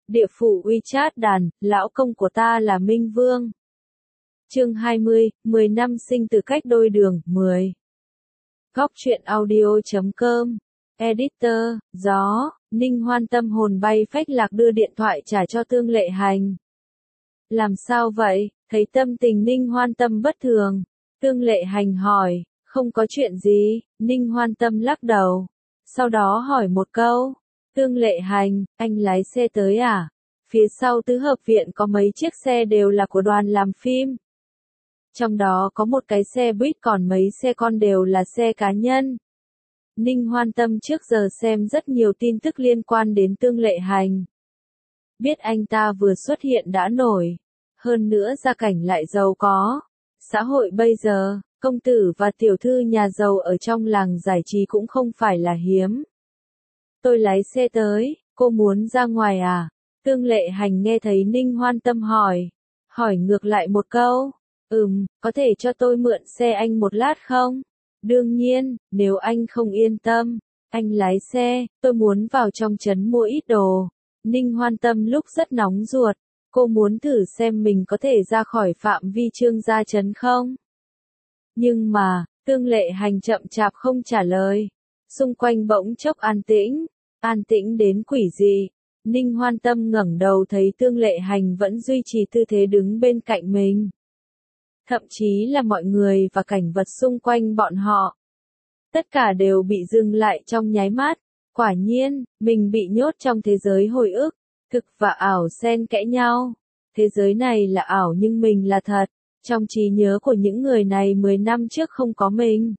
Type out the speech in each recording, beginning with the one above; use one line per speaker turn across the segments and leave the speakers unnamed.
Địa phủ WeChat đàn, lão công của ta là Minh Vương. Chương 20, 10 năm sinh từ cách đôi đường, 10. Góc truyện audio.com. Editor, gió, Ninh Hoan tâm hồn bay phách lạc đưa điện thoại trả cho Tương Lệ Hành. Làm sao vậy? Thấy tâm tình Ninh Hoan tâm bất thường. Tương Lệ Hành hỏi, không có chuyện gì, Ninh Hoan tâm lắc đầu. Sau đó hỏi một câu. Tương Lệ Hành, anh lái xe tới à? Phía sau tứ hợp viện có mấy chiếc xe đều là của đoàn làm phim. Trong đó có một cái xe buýt còn mấy xe con đều là xe cá nhân. Ninh Hoan tâm trước giờ xem rất nhiều tin tức liên quan đến Tương Lệ Hành. Biết anh ta vừa xuất hiện đã nổi. Hơn nữa gia cảnh lại giàu có. Xã hội bây giờ, công tử và tiểu thư nhà giàu ở trong làng giải trí cũng không phải là hiếm. Tôi lái xe tới, cô muốn ra ngoài à? Tương Lệ Hành nghe thấy Ninh Hoan tâm hỏi. Hỏi ngược lại một câu. Có thể cho tôi mượn xe anh một lát không? Đương nhiên, nếu anh không yên tâm. Anh lái xe, tôi muốn vào trong trấn mua ít đồ. Ninh Hoan tâm lúc rất nóng ruột. Cô muốn thử xem mình có thể ra khỏi phạm vi Trương gia trấn không? Nhưng mà, Tương Lệ Hành chậm chạp không trả lời. Xung quanh bỗng chốc an tĩnh đến quỷ dị. Ninh Hoan tâm ngẩng đầu thấy Tương Lệ Hành vẫn duy trì tư thế đứng bên cạnh mình. Thậm chí là mọi người và cảnh vật xung quanh bọn họ. Tất cả đều bị dừng lại trong nháy mắt. Quả nhiên, mình bị nhốt trong thế giới hồi ức, thực và ảo xen kẽ nhau. Thế giới này là ảo nhưng mình là thật. Trong trí nhớ của những người này 10 năm trước không có mình.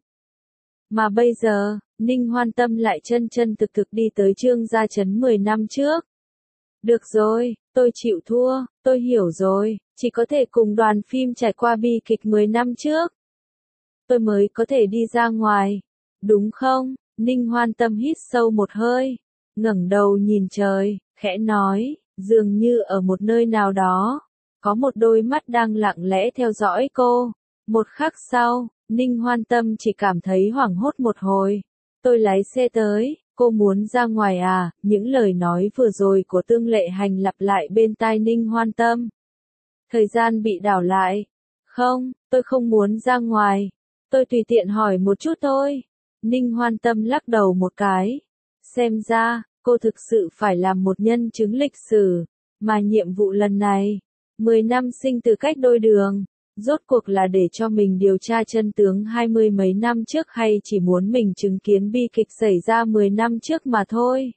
Mà bây giờ, Ninh Hoan tâm lại chân thực đi tới Trương gia trấn 10 năm trước. Được rồi, tôi chịu thua, tôi hiểu rồi, chỉ có thể cùng đoàn phim trải qua bi kịch 10 năm trước. Tôi mới có thể đi ra ngoài. Đúng không? Ninh Hoan tâm hít sâu một hơi, ngẩng đầu nhìn trời, khẽ nói, dường như ở một nơi nào đó, có một đôi mắt đang lặng lẽ theo dõi cô. Một khắc sau, Ninh Hoan tâm chỉ cảm thấy hoảng hốt một hồi. Tôi lái xe tới, cô muốn ra ngoài à? Những lời nói vừa rồi của Tương Lệ Hành lặp lại bên tai Ninh Hoan tâm. Thời gian bị đảo lại. Không, tôi không muốn ra ngoài. Tôi tùy tiện hỏi một chút thôi. Ninh Hoan tâm lắc đầu một cái. Xem ra, cô thực sự phải làm một nhân chứng lịch sử. Mà nhiệm vụ lần này, 10 năm sinh từ cách đôi đường. Rốt cuộc là để cho mình điều tra chân tướng 20 mấy năm trước hay chỉ muốn mình chứng kiến bi kịch xảy ra 10 năm trước mà thôi.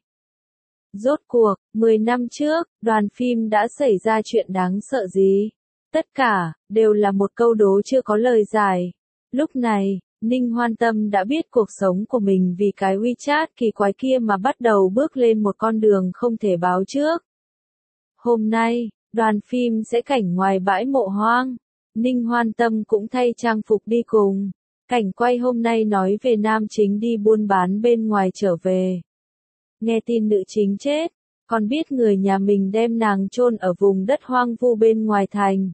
Rốt cuộc, 10 năm trước, đoàn phim đã xảy ra chuyện đáng sợ gì? Tất cả, đều là một câu đố chưa có lời giải. Lúc này, Ninh Hoan tâm đã biết cuộc sống của mình vì cái WeChat kỳ quái kia mà bắt đầu bước lên một con đường không thể báo trước. Hôm nay, đoàn phim sẽ cảnh ngoài bãi mộ hoang. Ninh Hoan tâm cũng thay trang phục đi cùng. Cảnh quay hôm nay nói về nam chính đi buôn bán bên ngoài trở về. Nghe tin nữ chính chết, còn biết người nhà mình đem nàng chôn ở vùng đất hoang vu bên ngoài thành.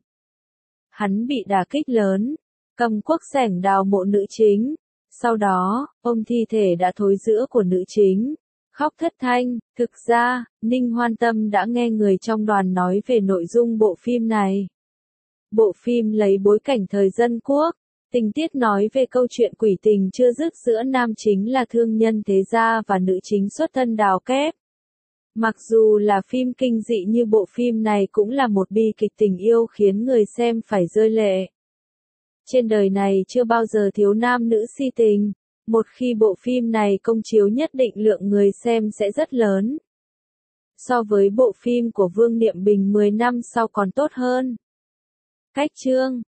Hắn bị đả kích lớn, cầm cuốc xẻng đào mộ nữ chính. Sau đó, ôm thi thể đã thối rữa của nữ chính. Khóc thất thanh. Thực ra, Ninh Hoan tâm đã nghe người trong đoàn nói về nội dung bộ phim này. Bộ phim lấy bối cảnh thời dân quốc, tình tiết nói về câu chuyện quỷ tình chưa dứt giữa nam chính là thương nhân thế gia và nữ chính xuất thân đào kép. Mặc dù là phim kinh dị như bộ phim này cũng là một bi kịch tình yêu khiến người xem phải rơi lệ. Trên đời này chưa bao giờ thiếu nam nữ si tình, một khi bộ phim này công chiếu nhất định lượng người xem sẽ rất lớn. So với bộ phim của Vương Niệm Bình 10 năm sau còn tốt hơn. Cách chương